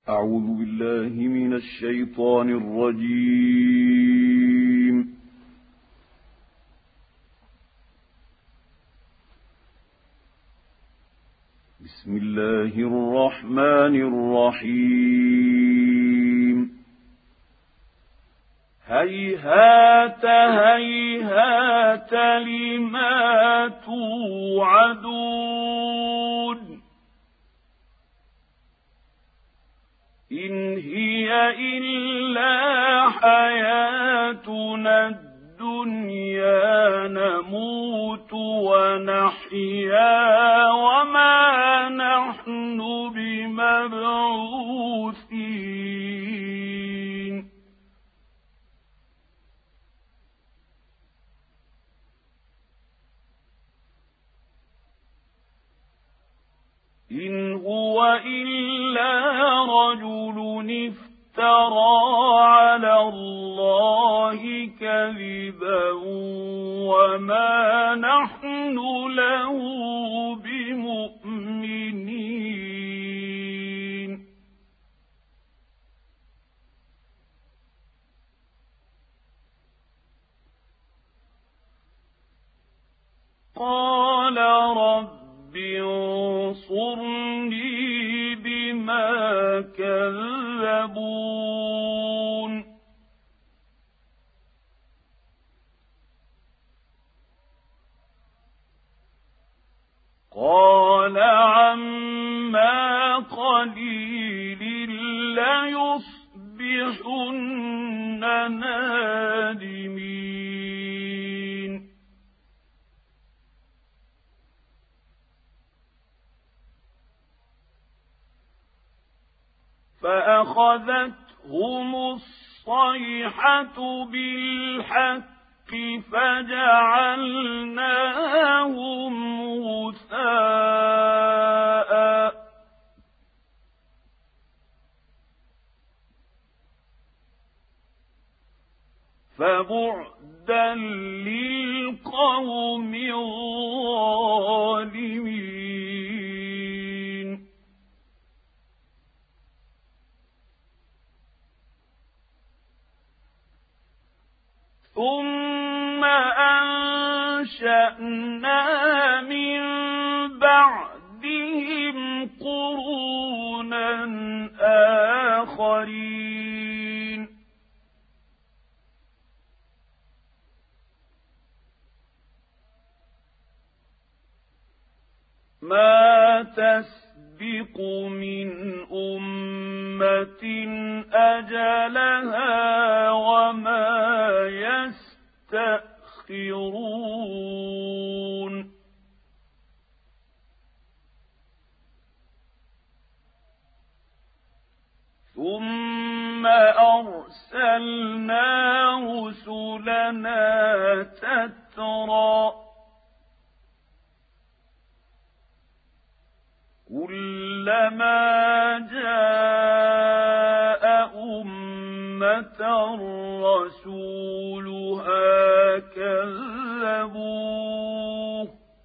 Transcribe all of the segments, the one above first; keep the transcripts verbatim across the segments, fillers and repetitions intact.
أعوذ بالله من الشيطان الرجيم. بسم الله الرحمن الرحيم. هيهات هيهات لما توعدون إن هي إلا حياتنا الدنيا نموت ونحيا وما نحن بمبعوثين إن هو إلا رجل افترى على الله كذبا وما نحن له بمؤمنين قال رب انصرني بما كذبون قال عما قليل ليصبحن نادمين فأخذتهم الصيحة بالحق فجعلناهم غثاء فبعدا للقوم الظالمين ثم أنشأنا من بعدهم قرونا آخرين ما تسبق من أمة أجلها وما يستأخرون ثم أرسلنا رسلنا تترى كلما جاء أمة رسولها كذبوه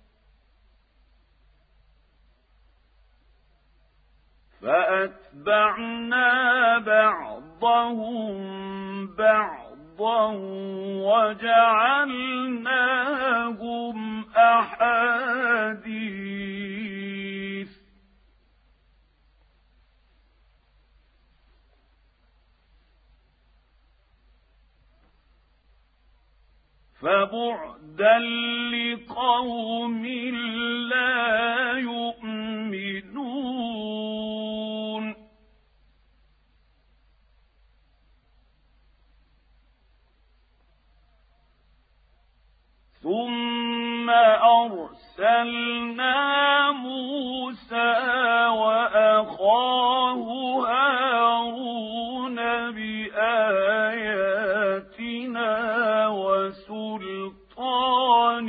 فأتبعنا بعضهم بعضا وجعلناهم أحاديث فبعدا لقوم لا يؤمنون ثم أرسلنا موسى وأخاه هارون بآياتنا وسلطان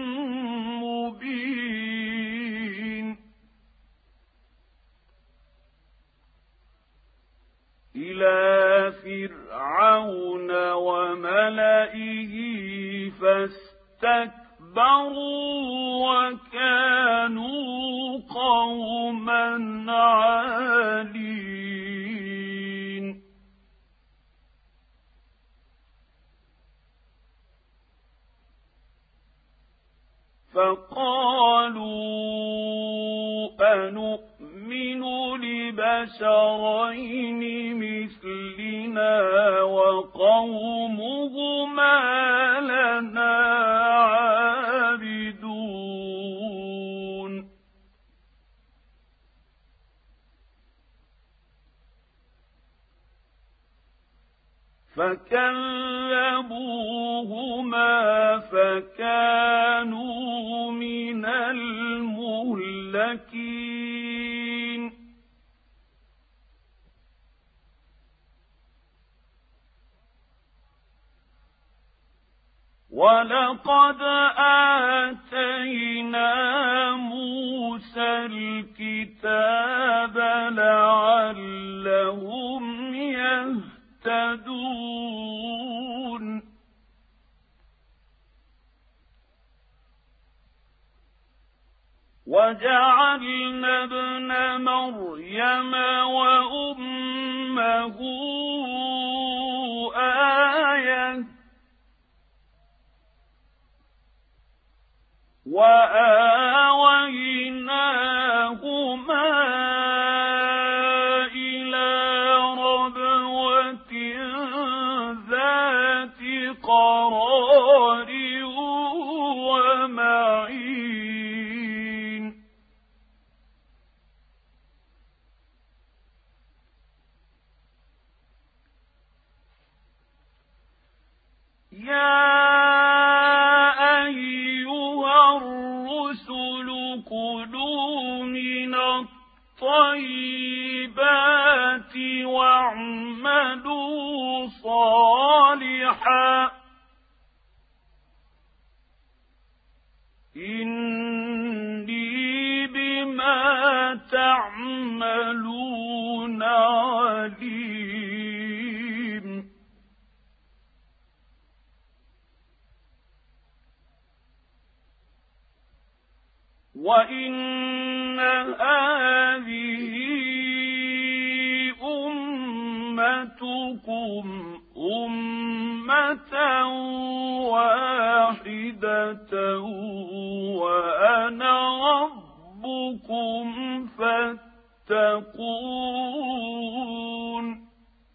مبين إلى فرعون وملئه فاستكبروا وكانوا قوما عالين فقالوا أنؤمن لبشرين مثلنا وقومهما لنا عابدون فكذبوهما فكانوا من المهلكين ولقد آتينا موسى الكتاب لعلهم يهتدون وجعلنا ابن مريم وأمه آية وآويناهما إلى ربوة ذات قرار ومعين يا كلوا من الطيبات واعملوا صالحا إني بما تعملون عليم وإن هذه أمتكم أمة واحدة وأنا ربكم فاتقون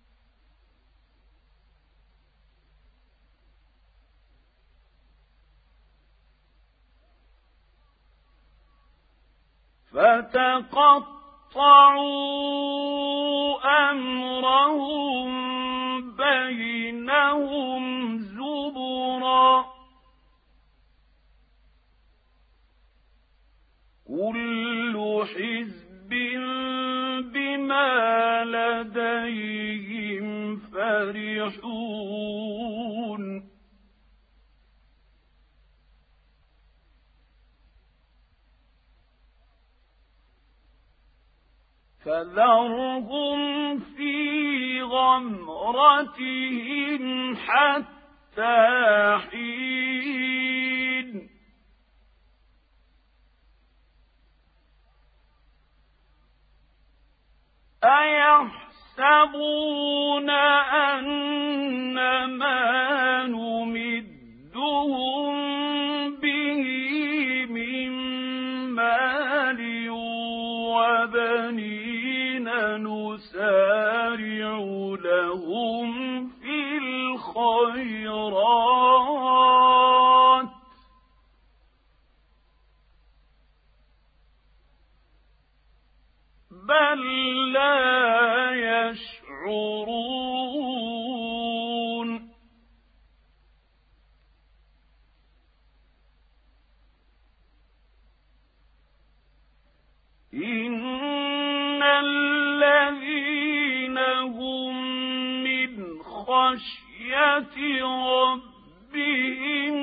فتقطعوا أمرهم بينهم زبرا كل حزب بما لديهم فرحون فذرهم في غمرتهم حتى حين أيحسبون أن ما نمدهم به من مال وبنين نسارع لهم في الخيرات بل لا يشعرون إن الذين هم من خشية ربهم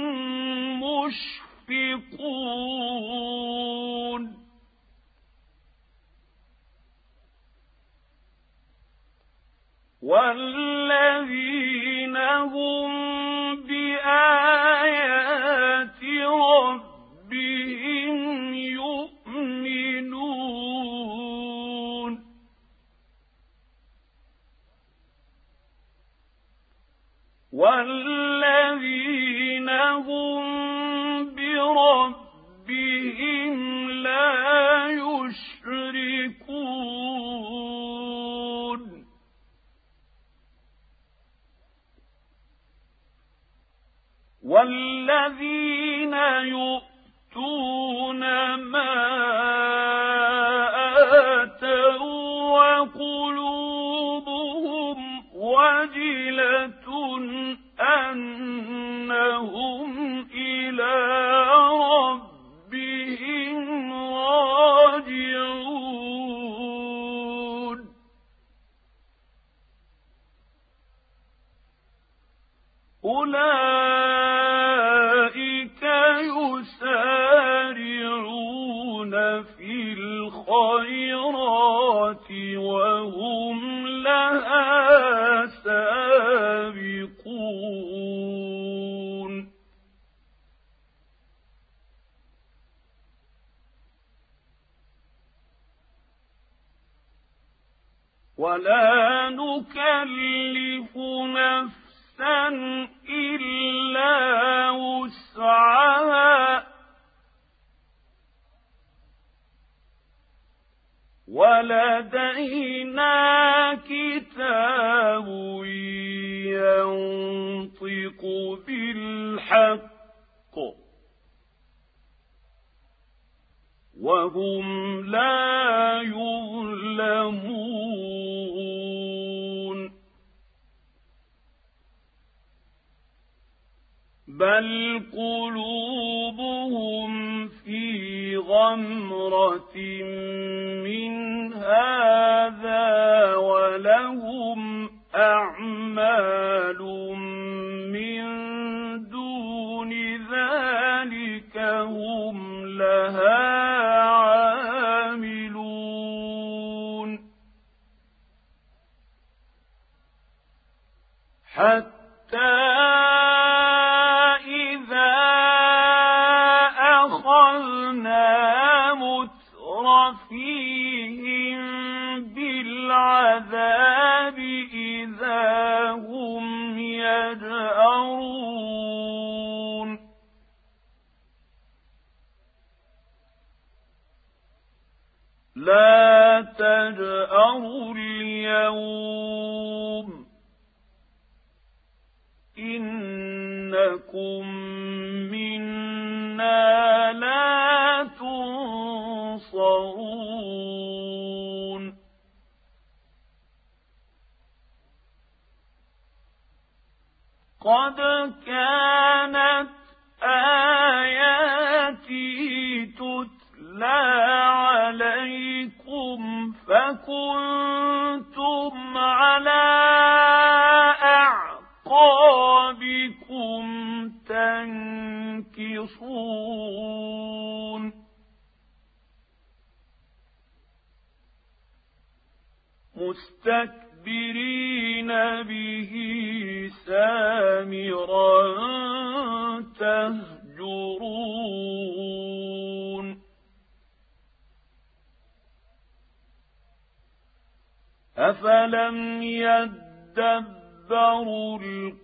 مشفقون والذين هم بآيات ربهم يؤمنون والذين هم بربهم ربهم لا يشركون والذين يؤتون ما آتوا وقلوبهم وجلة أنهم إلى ربهم راجعون أولئك يسارعون في الخيرات وهم لها سابقون ولا نكلف نفسا إلا وسعها ولدينا كتاب ينطق بالحق وهم لا يظلمون بل قلوبهم في غمرة من هذا ولهم أعمال من دون ذلك هم لها عاملون حتى فيهم بالعذاب إذا هم يجأرون لا تجأروا اليوم إنكم منا لا تنصرون قد كانت آياتي تتلى عليكم فكنتم على أعقابكم تنكصون مستكبرين به سامرا تهجرون أفلم يدبروا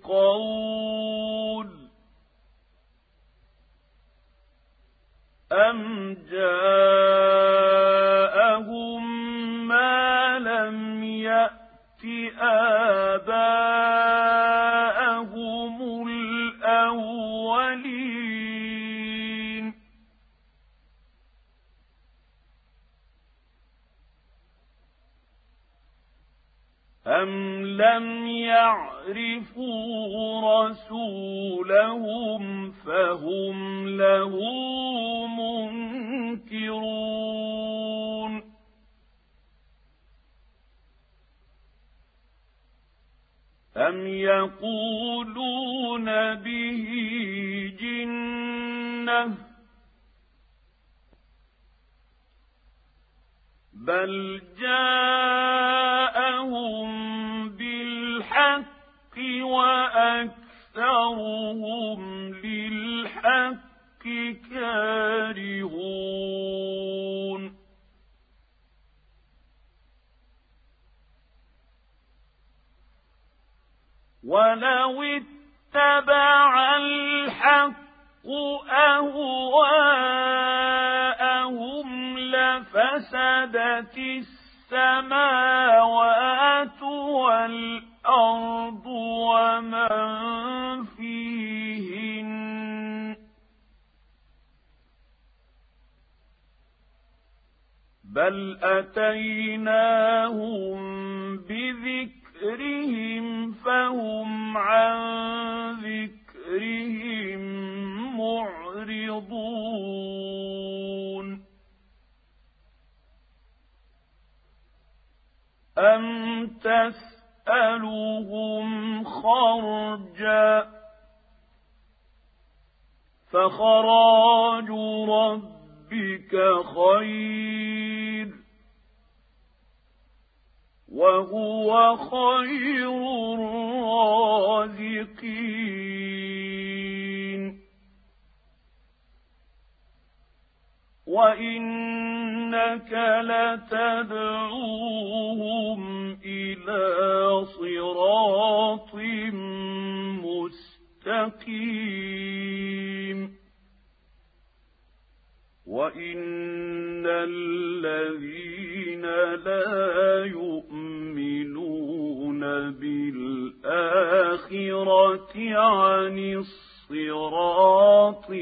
القول أم جاءهم ما لم يأت آباءهم الأولين أم لم يعرفوا رسولهم فهم له منكرون أم يقولون به جنة بل جاءهم بالحق وأكثرهم للحق كارهون ولو اتبع الحق أهواءهم فسدت السماوات والأرض ومن فيهن بل أتيناهم بذكرهم فهم عن ذكرهم معرضون أم تسألهم خرجا فخراج ربك خير وهو خير الرازقين وإنك لتدعوهم إلى صراط مستقيم وإن الذين لا يؤمنون بالآخرة عن الصراط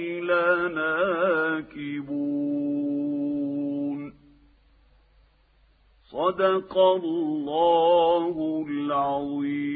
لناكبون صدق الله العظيم.